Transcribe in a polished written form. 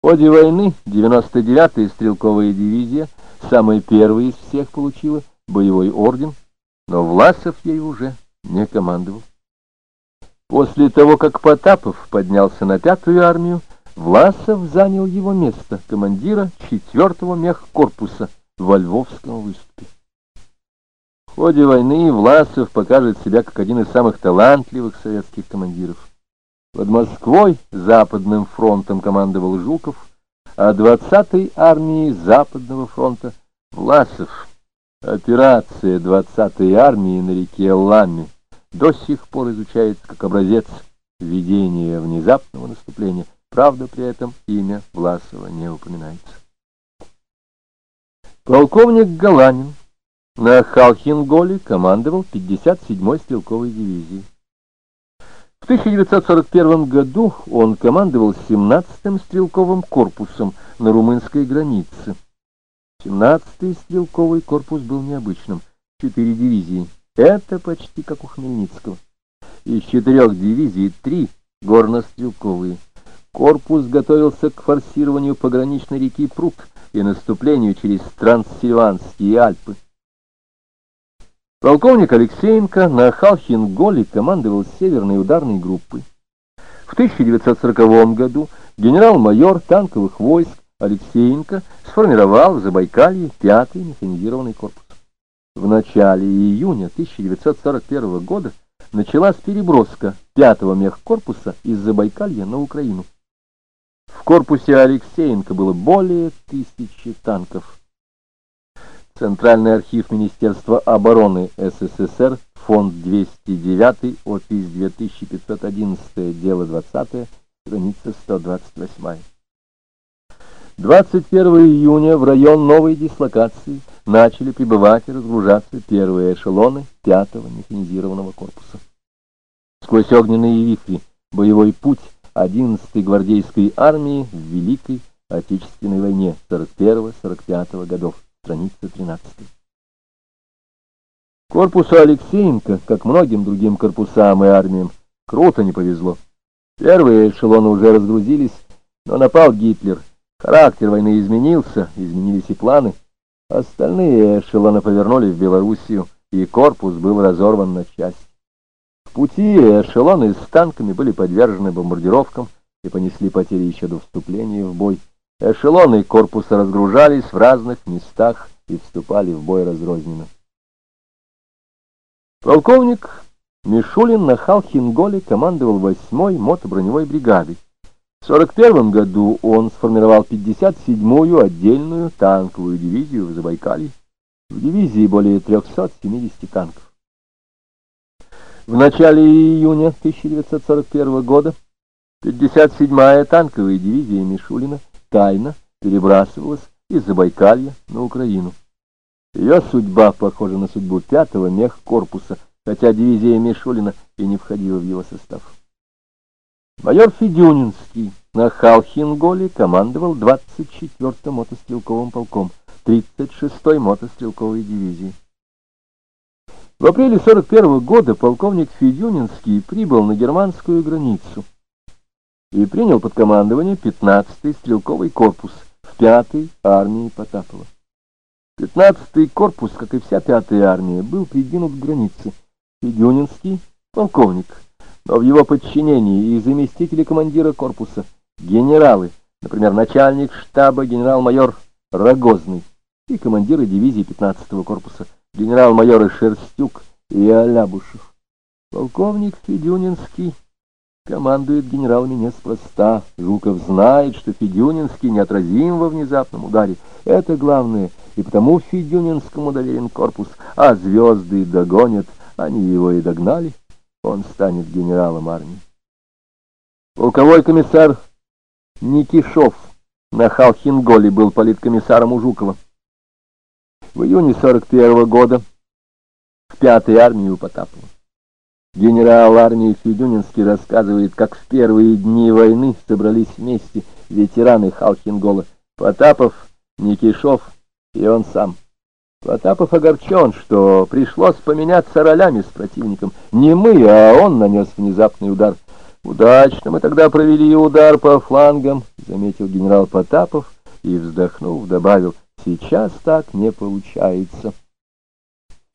В ходе войны 99-я стрелковая дивизия, самая первая из всех, получила боевой орден, но Власов ей уже не командовал. После того, как Потапов поднялся на 5-ю армию, Власов занял его место командира 4-го мехкорпуса во Львовском выступе. В ходе войны Власов покажет себя как один из самых талантливых советских командиров. Под Москвой Западным фронтом командовал Жуков, а 20-й армией Западного фронта Власов. Операция 20-й армии на реке Ламе до сих пор изучается как образец ведения внезапного наступления. Правда, при этом имя Власова не упоминается. Полковник Галанин на Халхин-Голе командовал 57-й стрелковой дивизией. В 1941 году он командовал 17-м стрелковым корпусом на румынской границе. 17-й стрелковый корпус был необычным. 4 дивизии. Это почти как у Хмельницкого. Из 4 дивизий 3 горнострелковые. Корпус готовился к форсированию пограничной реки Прут и наступлению через Трансильванские Альпы. Полковник Алексеенко на Халхин-Голе командовал Северной ударной группой. В 1940 году генерал-майор танковых войск Алексеенко сформировал в Забайкалье 5-й механизированный корпус. В начале июня 1941 года началась переброска 5-го мехкорпуса из Забайкалья на Украину. В корпусе Алексеенко было более 1000 танков. Центральный архив Министерства обороны СССР, фонд 209, опись 2511, дело 20, страница 128. 21 июня в район новой дислокации начали прибывать и разгружаться первые эшелоны 5-го механизированного корпуса. Сквозь огненные вихри боевой путь 11-й гвардейской армии в Великой Отечественной войне 41-45 годов. Страница 13. Корпусу Алексеенко, как многим другим корпусам и армиям, круто не повезло. Первые эшелоны уже разгрузились, но напал Гитлер. Характер войны изменился, изменились и планы. Остальные эшелоны повернули в Белоруссию, и корпус был разорван на части. В пути эшелоны с танками были подвержены бомбардировкам и понесли потери еще до вступления в бой. Эшелоны корпуса разгружались в разных местах и вступали в бой разрозненно. Полковник Мишулин на Халхин-Голе командовал 8-й мотоброневой бригадой. В 1941 году он сформировал 57-ю отдельную танковую дивизию в Забайкалье. В дивизии более 370 танков. В начале июня 1941 года 57-я танковая дивизия Мишулина тайно перебрасывалась из Забайкалья на Украину. Ее судьба похожа на судьбу 5-го мехкорпуса, хотя дивизия Мишулина и не входила в его состав. Майор Федюнинский на Халхин-Голе командовал 24-м мотострелковым полком 36-й мотострелковой дивизии. В апреле 1941 года полковник Федюнинский прибыл на германскую границу и принял под командование 15-й стрелковый корпус в 5-й армии Потапова. 15-й корпус, как и вся 5-я армия, был придвинут к границе. Федюнинский — полковник, но в его подчинении и заместители командира корпуса, генералы, например, начальник штаба генерал-майор Рогозный и командиры дивизии 15-го корпуса, генерал-майоры Шерстюк и Алябушев. Полковник Федюнинский командует генералами неспроста. Жуков знает, что Федюнинский неотразим во внезапном ударе. Это главное, и потому Федюнинскому доверен корпус, а звезды догонят, они его и догнали. Он станет генералом армии. Полковой комиссар Никишов на Халхин-Голе был политкомиссаром у Жукова. В июне 1941 года в 5-й армии у Потапова. Генерал армии Федюнинский рассказывает, как в первые дни войны собрались вместе ветераны Халхин-Гола: Потапов, Никишов и он сам. Потапов огорчен, что пришлось поменяться ролями с противником. Не мы, а он нанес внезапный удар. Удачно мы тогда провели удар по флангам, заметил генерал Потапов и, вздохнув, добавил: сейчас так не получается.